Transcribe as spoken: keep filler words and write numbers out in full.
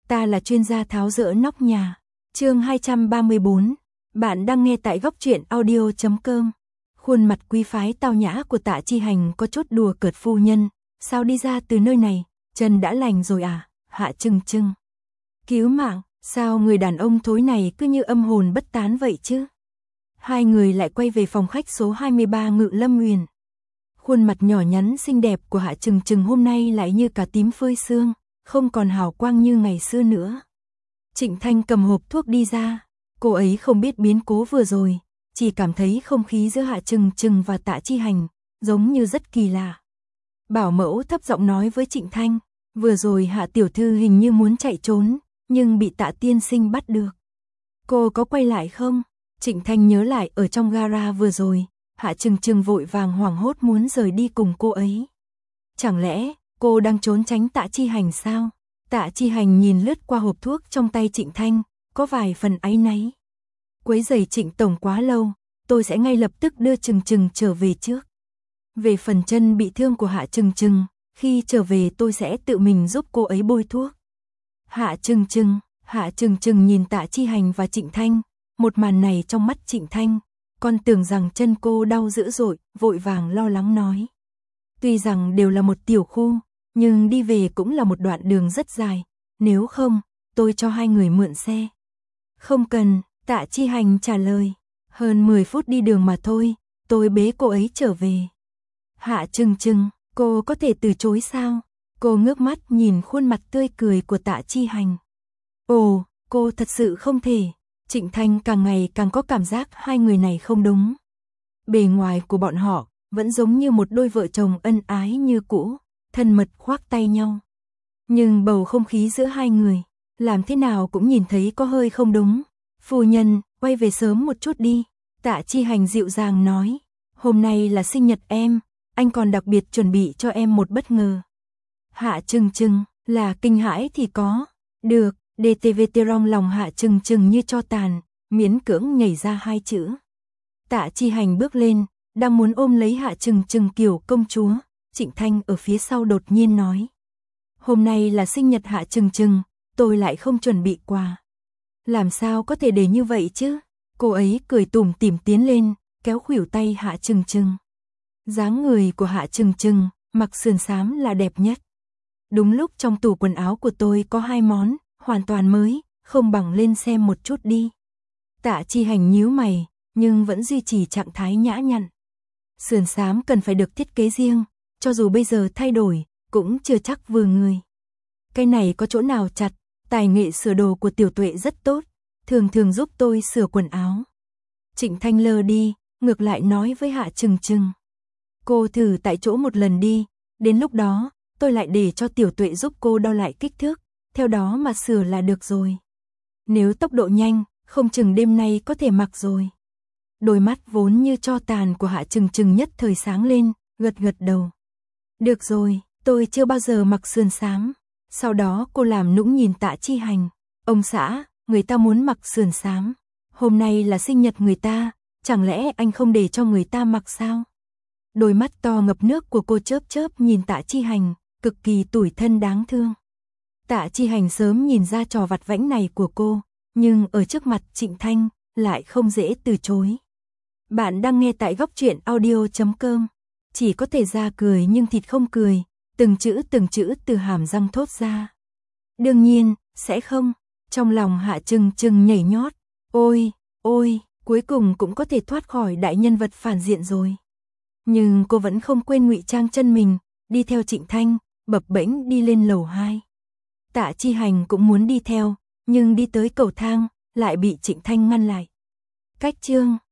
ta là chuyên gia tháo dỡ nóc nhà. Chương hai trăm ba mươi bốn. Bạn đang nghe tại góc truyện audio chấm com. Khuôn mặt quý phái tao nhã của Tạ Chi Hành có chút đùa cợt phu nhân, sao đi ra từ nơi này, chân đã lành rồi à? Hạ Trừng Trừng. Cứu mạng, sao người đàn ông thối này cứ như âm hồn bất tán vậy chứ? Hai người lại quay về phòng khách số hai mươi ba Ngự Lâm Huyền. Khuôn mặt nhỏ nhắn xinh đẹp của Hạ Trừng Trừng hôm nay lại như cả tím phơi sương, không còn hào quang như ngày xưa nữa. Trịnh Thanh cầm hộp thuốc đi ra, cô ấy không biết biến cố vừa rồi, chỉ cảm thấy không khí giữa Hạ Trừng Trừng và Tạ Chi Hành giống như rất kỳ lạ. Bảo mẫu thấp giọng nói với Trịnh Thanh, vừa rồi Hạ tiểu thư hình như muốn chạy trốn, nhưng bị Tạ tiên sinh bắt được. Cô có quay lại không? Trịnh Thanh nhớ lại ở trong gara vừa rồi, Hạ Trừng Trừng vội vàng hoảng hốt muốn rời đi cùng cô ấy. Chẳng lẽ cô đang trốn tránh Tạ Chi Hành sao? Tạ Chi Hành nhìn lướt qua hộp thuốc trong tay Trịnh Thanh, có vài phần áy náy. Quấy rầy Trịnh tổng quá lâu, tôi sẽ ngay lập tức đưa Trừng Trừng trở về trước. Về phần chân bị thương của Hạ Trừng Trừng, khi trở về tôi sẽ tự mình giúp cô ấy bôi thuốc. Hạ Trừng Trừng, Hạ Trừng Trừng nhìn Tạ Chi Hành và Trịnh Thanh, một màn này trong mắt Trịnh Thanh, con tưởng rằng chân cô đau dữ dội, vội vàng lo lắng nói. Tuy rằng đều là một tiểu khu, nhưng đi về cũng là một đoạn đường rất dài, nếu không, tôi cho hai người mượn xe. Không cần, Tạ Chi Hành trả lời, hơn mười phút đi đường mà thôi, tôi bế cô ấy trở về. Hạ Trừng Trừng, cô có thể từ chối sao? Cô ngước mắt nhìn khuôn mặt tươi cười của Tạ Chi Hành. Ồ, cô thật sự không thể. Trịnh Thanh càng ngày càng có cảm giác hai người này không đúng. Bề ngoài của bọn họ vẫn giống như một đôi vợ chồng ân ái như cũ, thân mật khoác tay nhau. Nhưng bầu không khí giữa hai người, làm thế nào cũng nhìn thấy có hơi không đúng. Phu nhân, quay về sớm một chút đi. Tạ Chi Hành dịu dàng nói, hôm nay là sinh nhật em, anh còn đặc biệt chuẩn bị cho em một bất ngờ. Hạ Trừng Trừng, là kinh hãi thì có. Được, đê tê vê tê trong lòng Hạ Trừng Trừng như cho tàn, miễn cưỡng nhảy ra hai chữ. Tạ Chi Hành bước lên, đang muốn ôm lấy Hạ Trừng Trừng kiểu công chúa, Trịnh Thanh ở phía sau đột nhiên nói. Hôm nay là sinh nhật Hạ Trừng Trừng, tôi lại không chuẩn bị quà. Làm sao có thể để như vậy chứ? Cô ấy cười tủm tỉm tiến lên, kéo khuỷu tay Hạ Trừng Trừng. Dáng người của Hạ Trừng Trừng, mặc sườn xám là đẹp nhất. Đúng lúc trong tủ quần áo của tôi có hai món, hoàn toàn mới, không bằng lên xem một chút đi. Tạ Chi Hành nhíu mày, nhưng vẫn duy trì trạng thái nhã nhặn. Sườn xám cần phải được thiết kế riêng, cho dù bây giờ thay đổi, cũng chưa chắc vừa người. Cái này có chỗ nào chặt, tài nghệ sửa đồ của Tiểu Tuệ rất tốt, thường thường giúp tôi sửa quần áo. Trịnh Thanh lơ đi, ngược lại nói với Hạ Trừng Trừng. Cô thử tại chỗ một lần đi, đến lúc đó, tôi lại để cho Tiểu Tuệ giúp cô đo lại kích thước, theo đó mà sửa là được rồi. Nếu tốc độ nhanh, không chừng đêm nay có thể mặc rồi. Đôi mắt vốn như tro tàn của Hạ Trừng Trừng nhất thời sáng lên, gật gật đầu. Được rồi, tôi chưa bao giờ mặc sườn xám. Sau đó cô làm nũng nhìn Tạ Chi Hành. Ông xã, người ta muốn mặc sườn xám. Hôm nay là sinh nhật người ta, chẳng lẽ anh không để cho người ta mặc sao? Đôi mắt to ngập nước của cô chớp chớp nhìn Tạ Chi Hành, cực kỳ tủi thân đáng thương. Tạ Chi Hành sớm nhìn ra trò vặt vãnh này của cô, nhưng ở trước mặt Trịnh Thanh, lại không dễ từ chối. Bạn đang nghe tại góc truyện audio chấm com. Chỉ có thể ra cười nhưng thịt không cười, từng chữ từng chữ từ hàm răng thốt ra. Đương nhiên, sẽ không. Trong lòng Hạ Trừng Trừng nhảy nhót. Ôi, ôi, cuối cùng cũng có thể thoát khỏi đại nhân vật phản diện rồi. Nhưng cô vẫn không quên ngụy trang chân mình, đi theo Trịnh Thanh, bập bễnh đi lên lầu hai. Tạ Chi Hành cũng muốn đi theo, nhưng đi tới cầu thang, lại bị Trịnh Thanh ngăn lại. Cách chương